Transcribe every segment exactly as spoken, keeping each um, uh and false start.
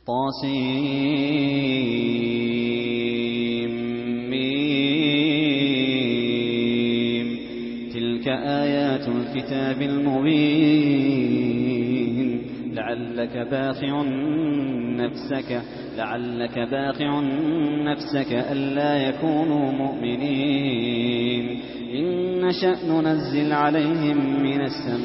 طاسيم تلك آيات الكتاب المبين لعلك باخع نفسك لعلك باخع نفسك ألا يكونوا مؤمنين إن نشأ ننزل عليهم من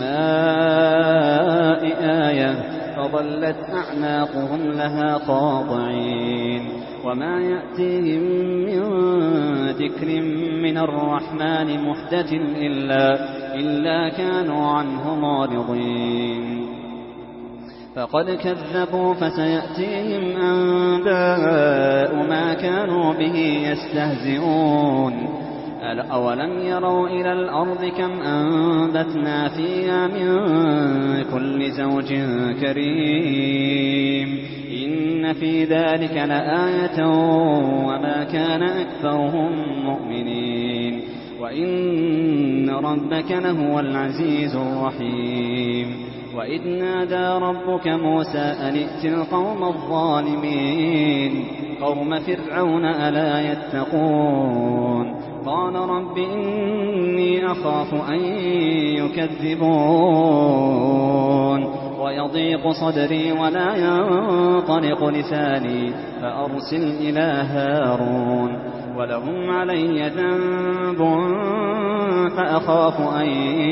السماء آية فظلت أعناقهم لها خاضعين وما يأتيهم من ذكر من الرحمن محدث إلا, إلا كانوا عنه معرضين فقد كذبوا فسيأتيهم أنباء ما كانوا به يستهزئون أولم يروا إلى الأرض كم أنبتنا فيها من كل زوج كريم إن في ذلك لآية وما كان أكثرهم مؤمنين وإن ربك لهو العزيز الرحيم وإذ نادى ربك موسى أن ائت القوم الظالمين قوم فرعون ألا يتقون قال رب إني أخاف أن يكذبون ويضيق صدري ولا ينطلق لساني فأرسل إلى هارون ولهم علي ذنب فأخاف أن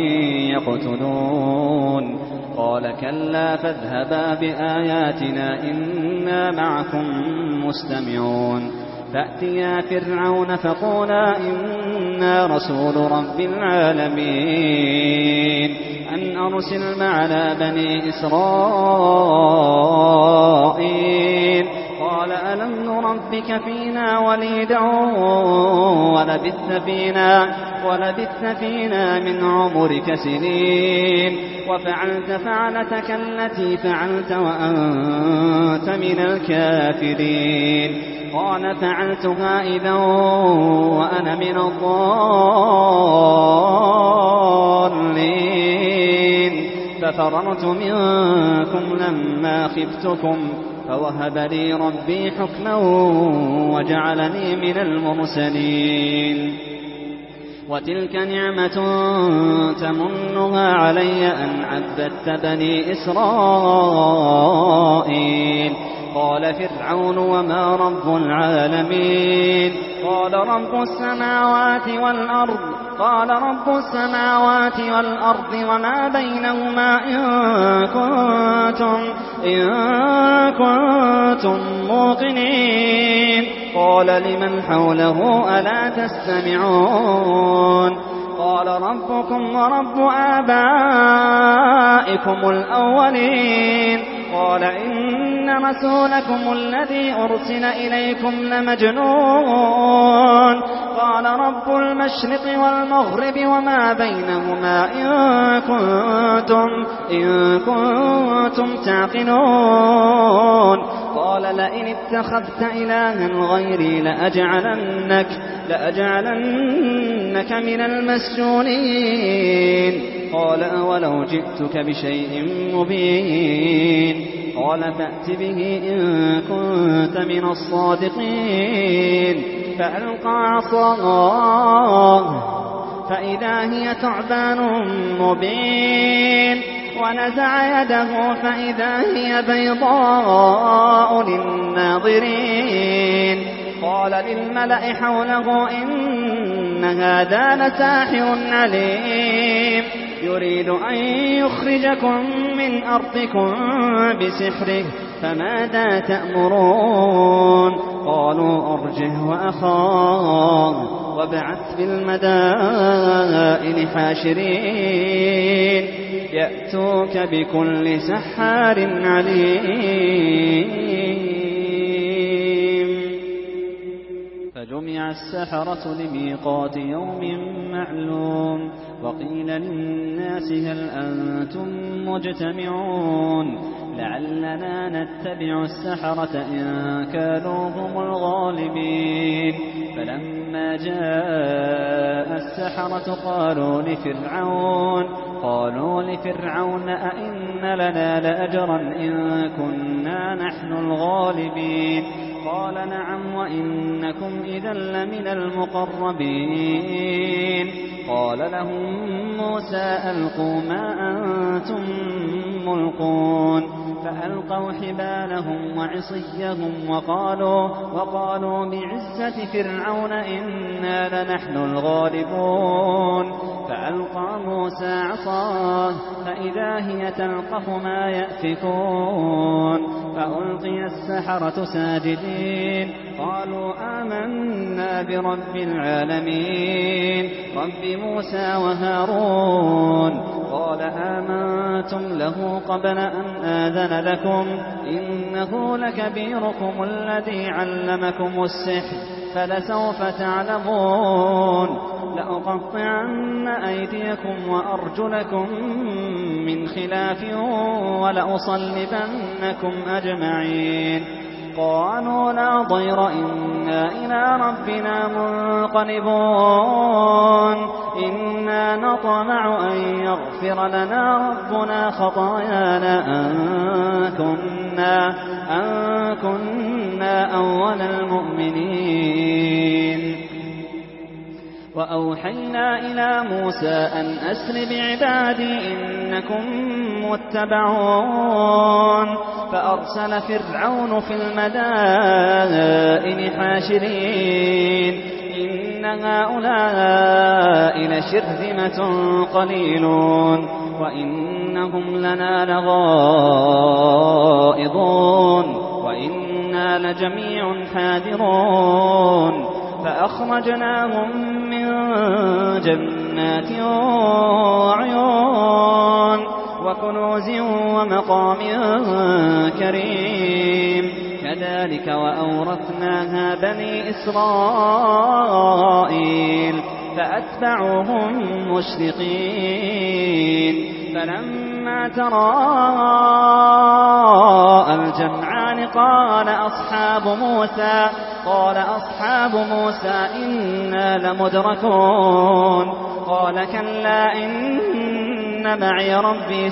يقتلون قال كلا فاذهبا بآياتنا إنا معكم مستمعون فأتيا فرعون فقولا إنا رسول رب العالمين أن أرسل معنا بني إسرائيل قال ألم نربك فينا وليدا ولبثت فينا, ولبثت فينا من عمرك سنين وفعلت فعلتك التي فعلت وأنت من الكافرين قال فعلتها إذا وأنا من الضالين ففررت منكم لما خفتكم فوهب لي ربي حكما وجعلني من المرسلين وتلك نعمة تمنها علي أن عبدت بني إسرائيل قال فرعون وما رب العالمين قال رب السماوات والأرض قال رب السماوات والأرض وما بينهما إن كنتم, إن كنتم موقنين قال لمن حوله ألا تستمعون قال ربكم ورب آبائكم الأولين قال إن رسولكم الذي أرسل إليكم لمجنون قال رب المشرق والمغرب وما بينهما إن كنتم, إن كنتم تعقلون قال لئن اتخذت إلها غيري لأجعلنك, لأجعلنك من المسجونين قال أولو جئتك بشيء مبين قال فأت به إن كنت من الصادقين فألقى عصاه فإذا هي ثعبان مبين ونزع يده فإذا هي بيضاء للناظرين قال للملأ حوله إن هذا لساحر عليم يريد أن يخرجكم من أرضكم بسحره فماذا تأمرون قالوا أرجه وأخاه وابعث في المدائن حاشرين يأتوك بكل سحار عليم فجمع السحرة لميقات يوم معلوم وقيل للناس هل أنتم مجتمعون لعلنا نتبع السحرة إن كانوا هم الغالبين. فلما جاء السحرة قالوا لفرعون قالوا لفرعون أئن لنا لأجرا إن كنا نحن الغالبين. قال نعم وإنكم إذا لمن المقربين. قال لهم موسى ألقوا ما أنتم ملقون. فألقوا حبالهم وعصيهم وقالوا, وقالوا بعزة فرعون إنا لنحن الغالبون. فألقى موسى عصاه فإذا هي تلقف ما يأفكون. فألقي السحرة ساجدين قالوا آمنا برب العالمين رب موسى وهارون. قال آمنتم له قبل أن آذن لكم إنه لكبيركم الذي علمكم السحر فلسوف تعلمون لأقطعن أيديكم وأرجلكم من خلاف ولأصلبنكم أجمعين. قالوا لا ضير إنا إلى ربنا منقلبون إنا نطمع أن يغفر لنا ربنا خطايانا أن كنا, أن كنا أول المؤمنين. وأوحينا إلى موسى أن أسر بعبادي إنكم متبعون. فأرسل فرعون في المدائن حاشرين إن هؤلاء لشرذمة قليلون وإنهم لنا لغائظون وإنا لجميع حاذرون. فأخرجناهم من جنات وعيون وكنوز ومقام كريم. كذلك وأورثناها بني إسرائيل فأتبعوهم مشرقين. فلما تراءى الجمعان قال أصحاب موسى قال أصحاب موسى إنا لمدركون. قال كلا إن معي ربي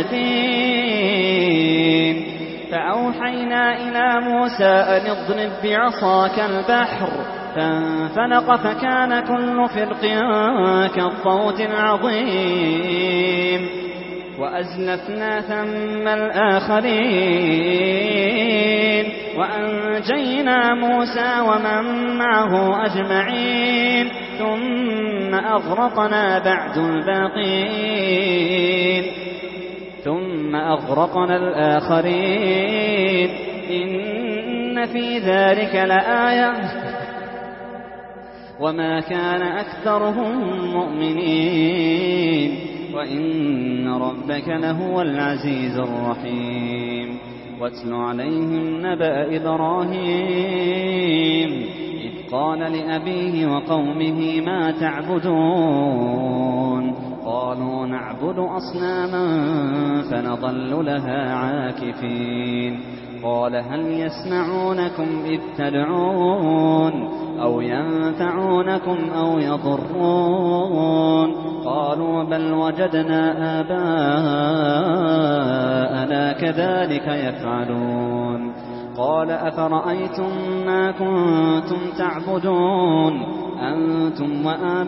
سيهدين. فأوحينا إلى موسى أن اضرب بعصاك البحر فانفلق فكان كل فرق كالطود العظيم. وأزلفنا ثم الآخرين وأنجينا موسى ومن معه أجمعين ثم أغرقنا بعد الباقين ثم أغرقنا الآخرين إن في ذلك لآية وما كان أكثرهم مؤمنين وإن ربك لهو العزيز الرحيم. واتل عليهم نبأ إبراهيم إذ قال لأبيه وقومه ما تعبدون قالوا نعبد أصناما فنظل لها عاكفين. قال هل يسمعونكم إذ تدعون أو ينفعونكم أو يضرون قالوا بل وجدنا آباءنا كذلك يفعلون. قال أفرأيتم ما كنتم تعبدون أنتم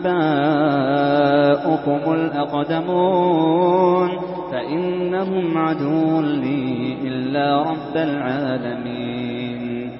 وآباؤكم الأقدمون فإنهم عدو لي إلا رب العالمين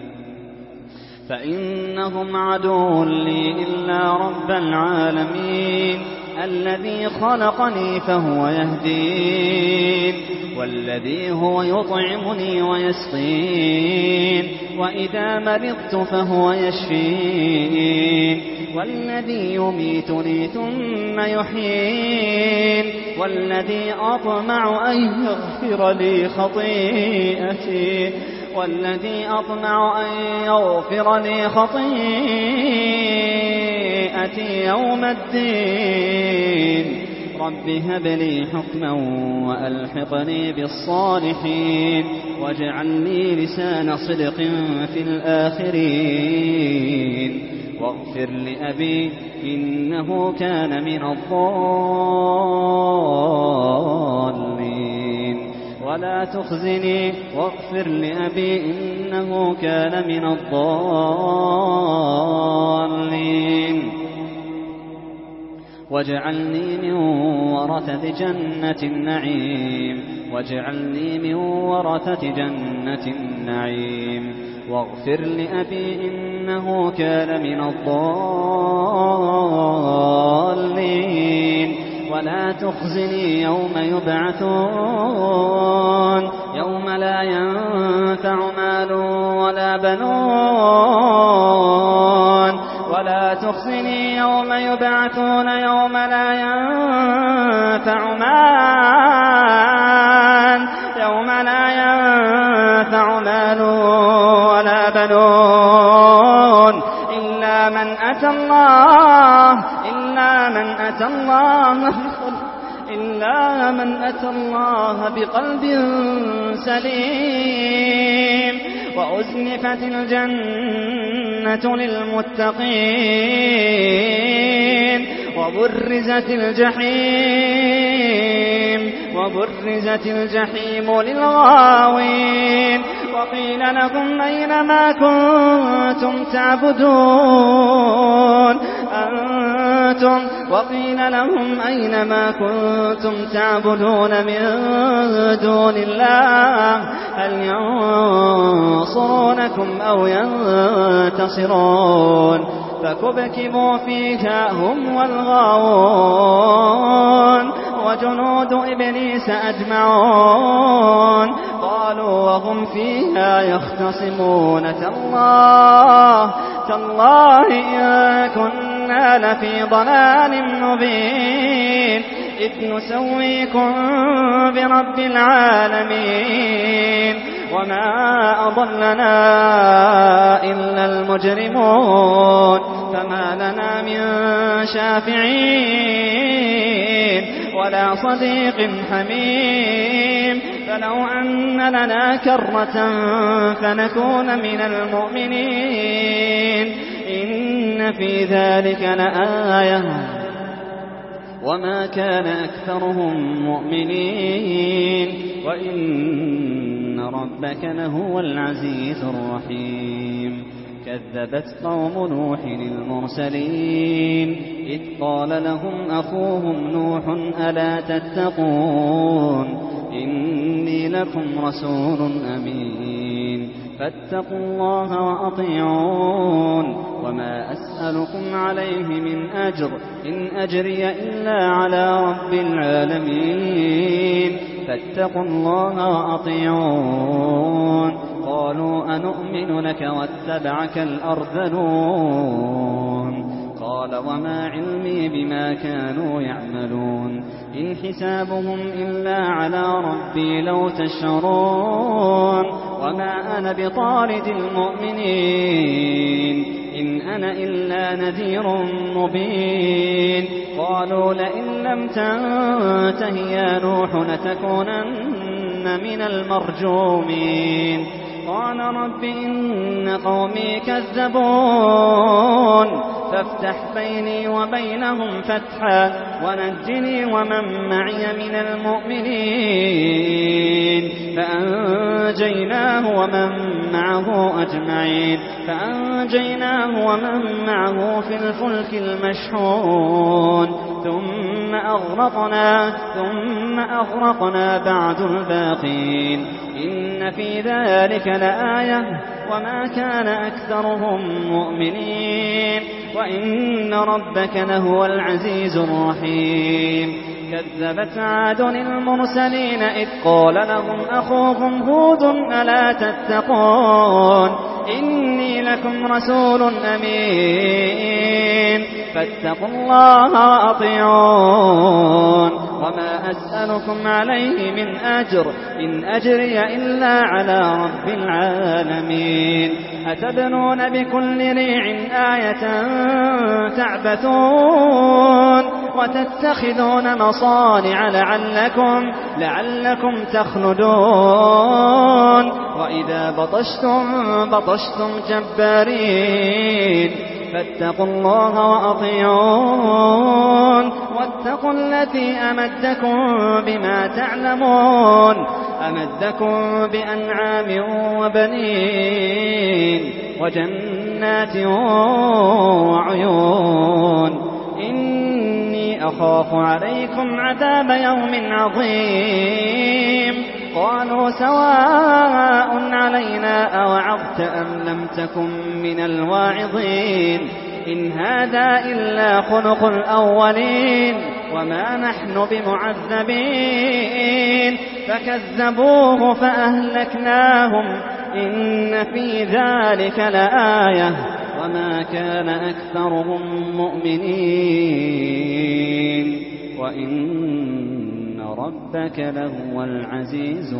فإنهم عدو لي إلا رب العالمين الذي خلقني فهو يهدين والذي هو يطعمني ويسقين وإذا مرضت فهو يشفين والذي يميتني ثم يحيين والذي أطمع أن يغفر لي خطيئتي والذي أطمع أن يغفر لي خطيئتي يوم الدين رب هب لي حكما وألحقني بالصالحين واجعلني لسان صدق في الآخرين واغفر لأبي إنه كان من الضالين ولا تخزني واغفر لأبي إنه كان من الضالين واجعلني من ورثة جنة النعيم واجعلني من ورثة جنة النعيم واغفر لأبي إنه كان من الضالين ولا تخزني يوم يبعثون يوم لا ينفع مال ولا بنون ولا تخزني يوم يبعثون يوم لا ينفع مال يوم لا ينفع مال ولا بنون إلا من أتى الله إلا من أتى الله إلا من أتى الله بقلب سليم وأزلفت الجنة للمتقين وبرزت الجحيم وبرزت الجحيم للغاوين وقيل لهم أين ما كنتم تعبدون أنتم وقيل لهم أين ما كنتم تعبدون من دون الله هل ينصرونكم أو ينتصرون فكبكبوا فيها هم والغاوون وجنود إبليس أجمعون قالوا وهم فيها يختصمون تالله تالله إن كنا لفي ضلال مبين إذ نسويكم برب العالمين وما أضلنا إلا المجرمون فما لنا من شافعين ولا صديق حميم فلو أن لنا كرة فنكون من المؤمنين إن في ذلك لآية وما كان أكثرهم مؤمنين وإن ربك لهو العزيز الرحيم كذبت قوم نوح المرسلين إذ قال لهم أخوهم نوح ألا تتقون إني لكم رسول أمين فاتقوا الله وأطيعون وما أسألكم عليه من أجر إن أجري إلا على رب العالمين فاتقوا الله وأطيعون قالوا أنؤمن لك واتبعك الأرذلون قال وما علمي بما كانوا يعملون إن حسابهم إلا على ربي لو تشعرون وما أنا بطارد المؤمنين إن أنا إلا نذير مبين قالوا لئن لم تنته يا نوح لتكونن من المرجومين قال رب إن قومي كذبون فافتح بيني وبينهم فتحا ونجني ومن معي من المؤمنين فأنجيناه ومن معه أجمعين فأنجيناه ومن معه في الفلك المشحون ثم أغرقنا ثم أغرقنا بعد الباقين إن في ذلك لآية وما كان أكثرهم مؤمنين وإن ربك لهو العزيز الرحيم كذبت عاد المرسلين إذ قال لهم أخوهم هود ألا تتقون إني لكم رسول أمين فاتقوا الله وأطيعون وما أسألكم عليه من أجر إن أجري إلا على رب العالمين أتبنون بكل ريع آية تعبثون وتتخذون مصانع لعلكم, لعلكم تخلدون وإذا بطشتم بطشتم جبارين فاتقوا الله وأطيعون واتقوا التي أمدكم بما تعلمون أمدكم بأنعام وبنين وجنات وعيون إني أخاف عليكم عذاب يوم عظيم قالوا سواء علينا أوعظت أم لم تكن من الواعظين إن هذا إلا خلق الأولين وما نحن بمعذبين فكذبوه فأهلكناهم إن في ذلك لآية وما كان أكثرهم مؤمنين وإن ربك لهو العزيز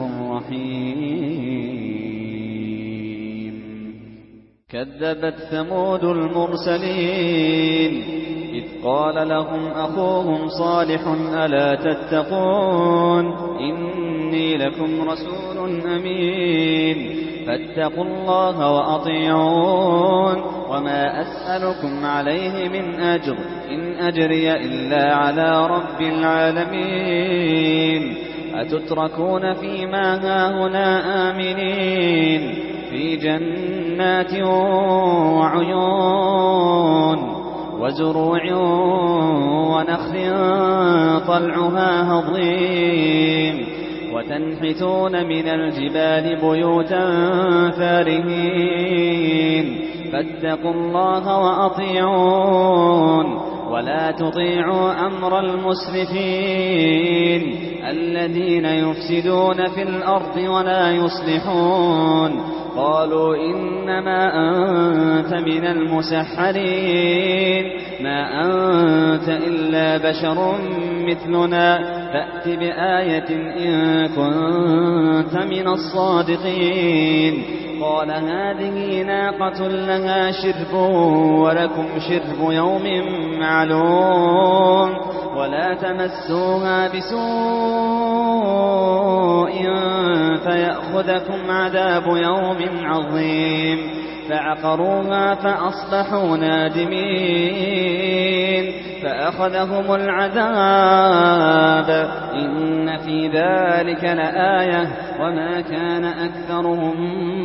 الرحيم كذبت ثمود المرسلين إذ قال لهم أخوهم صالح ألا تتقون إني لكم رسول أمين فاتقوا الله وأطيعون وما أسألكم عليه من أجر إن أجري إلا على رب العالمين أتتركون فيما هاهنا آمنين في جنات وعيون وزروع ونخل طلعها هضيم وتنحتون من الجبال بيوتا فارهين فاتقوا الله وأطيعون ولا تطيعوا أمر المسرفين الذين يفسدون في الأرض ولا يصلحون قالوا إنما أنت من المسحرين ما أنت إلا بشر مثلنا فأت بآية إن كنت من الصادقين قال هذه ناقة لها شرب ولكم شرب يوم معلوم ولا تمسوها بسوء فيأخذكم عذاب يوم عظيم فعقروها فأصبحوا نادمين فأخذهم العذاب إن في ذلك لآية وما كان أكثرهم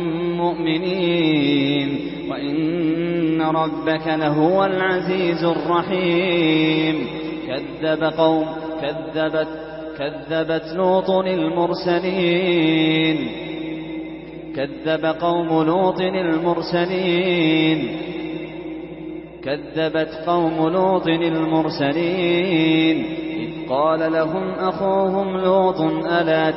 مؤمنين وإن ربك لهو العزيز الرحيم كذب قوم كذبت كذبت لوط المرسلين كذب قوم لوط المرسلين كذبت قوم لوط المرسلين إذ قال لهم أخوهم لوط ألا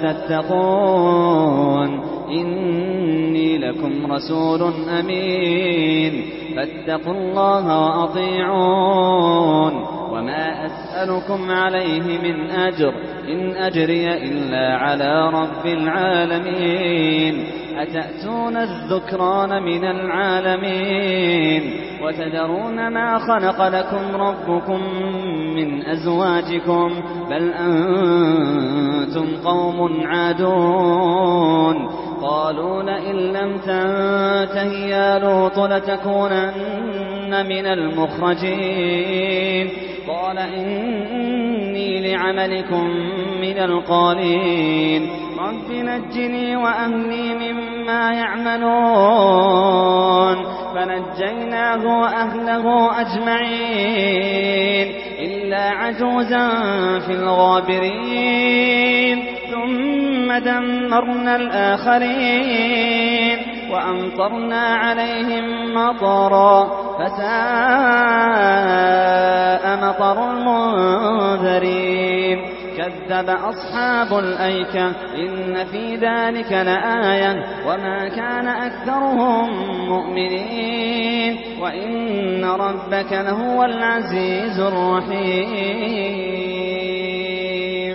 تتقون إني لكم رسول أمين فاتقوا الله وأطيعون وما أسألكم عليه من أجر إن أجري إلا على رب العالمين أتأتون الذكران من العالمين وتذرون ما خلق لكم ربكم من أزواجكم بل أنتم قوم عادون قالوا لئن لم تنته يا لوط لتكونن من المخرجين قال إني لعملكم من القالين رب نجني وأهلي مما يعملون فنجيناه وأهله أجمعين إلا عجوزا في الغابرين ثم دمرنا الآخرين وأمطرنا عليهم مطرا فساء مطر المنذرين كذب أصحاب الأيكة إن في ذلك لآية وما كان أكثرهم مؤمنين وإن ربك لهو العزيز الرحيم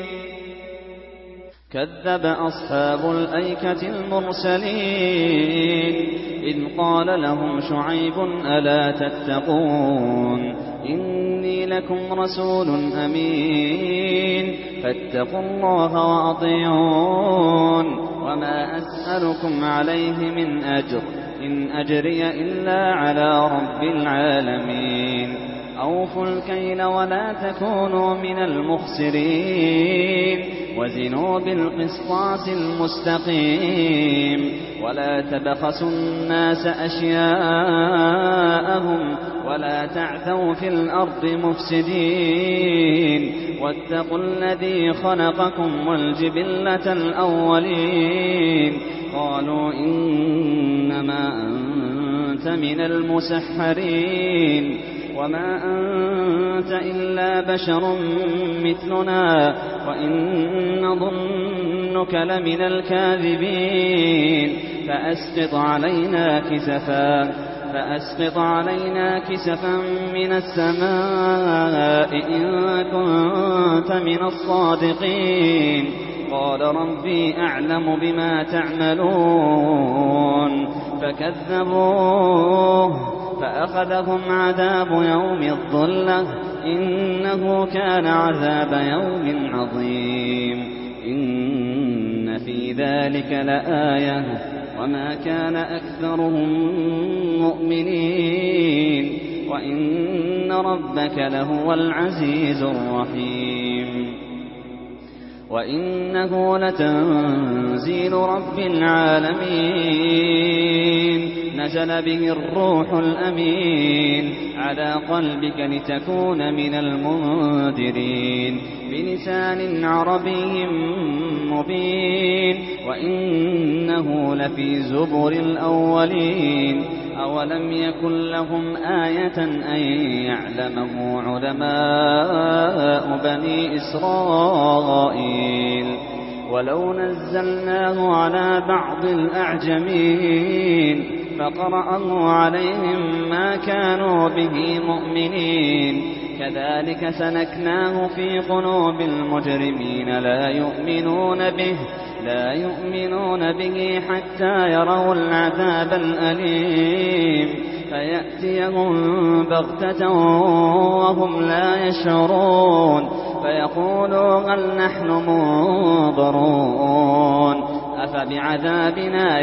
كذب أصحاب الأيكة المرسلين إذ قال لهم شعيب ألا تتقون إني لكم رسول أمين فاتقوا الله وأطيعون وما أسألكم عليه من أجر إن أجري إلا على رب العالمين أوفوا الكيل ولا تكونوا من المخسرين وزنوا بالقسطاس المستقيم ولا تبخسوا الناس أشياءهم ولا تعثوا في الأرض مفسدين واتقوا الذي خلقكم والجبلة الأولين قالوا إنما أنت من المسحرين وما أنت إلا بشر مثلنا وإن نظنك لمن الكاذبين فأسقط علينا كسفا فأسقط علينا كسفا من السماء إن كنت من الصادقين قال ربي أعلم بما تعملون فكذبوه فأخذهم عذاب يوم الظلة إنه كان عذاب يوم عظيم إن في ذلك لآية وما كان أكثرهم مؤمنين وإن ربك لهو العزيز الرحيم وإنه لتنزيل رب العالمين نزل به الروح الأمين على قلبك لتكون من المنذرين بلسان عربي مبين وإنه لفي زبر الأولين أولم يكن لهم آية أن يعلمه علماء بني إسرائيل ولو نزلناه على بعض الأعجمين فقرأه عليهم ما كانوا به مؤمنين كذلك سلكناه في قلوب المجرمين لا يؤمنون به لا يؤمنون به حتى يروا العذاب الأليم فيأتيهم بغتة وهم لا يشعرون فيقولوا هل نحن منظرون أفبعذابنا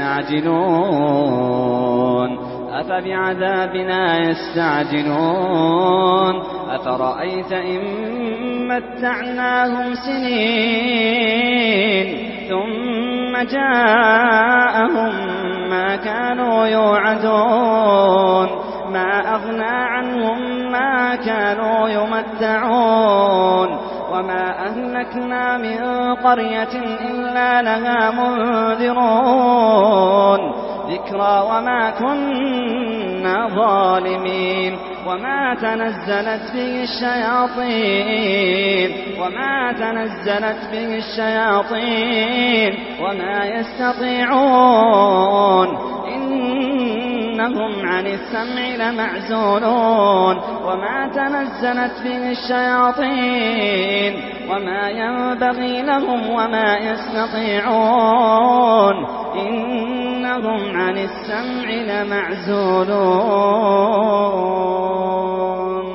يستعجلون أفبعذابنا يستعجلون أفرأيت إن متعناهم سنين ثم جاءهم ما كانوا يوعدون ما أغنى عنهم ما كانوا يمتعون وما أهلكنا من قرية إلا لها منذرون ذكرى وما كنا ظالمين وما تنزلت به الشياطين وما تنزلت به الشياطين وما يستطيعون إنهم عن السمع لمعزولون وما تنزلت به الشياطين وما ينبغي لهم وما يستطيعون إنهم عن السمع لمعزولون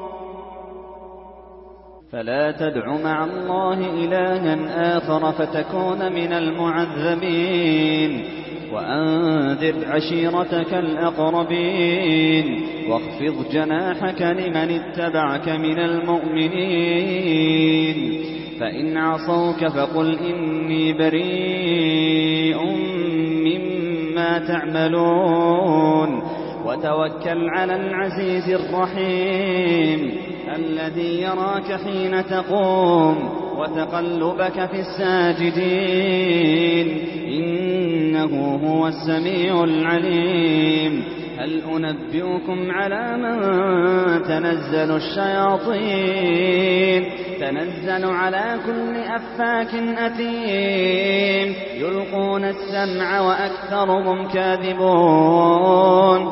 فلا تدع مع الله إلها آخر فتكون من المعذبين وأنذر عشيرتك الأقربين واخفض جناحك لمن اتبعك من المؤمنين فإن عصوك فقل إني بريء مما تعملون وتوكل على العزيز الرحيم الذي يراك حين تقوم وتقلبك في الساجدين إنه هو السميع العليم هل أنبئكم على من تنزل الشياطين تنزل على كل أفاك أثيم يلقون السمع وأكثرهم كاذبون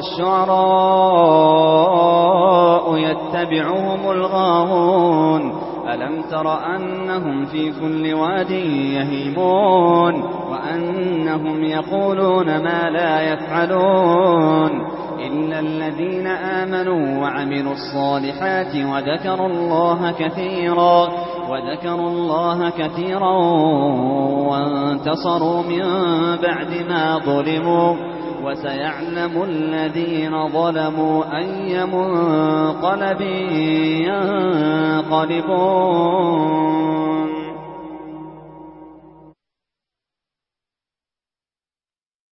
والشعراء يتبعهم الغاوون ألم تر أنهم في كل واد يهيمون وأنهم يقولون ما لا يفعلون إلا الذين آمنوا وعملوا الصالحات وذكروا الله كثيرا وذكروا الله كثيرا وانتصروا من بعد ما ظلموا وسيعلم الذين ظلموا أي منقلب ينقلبون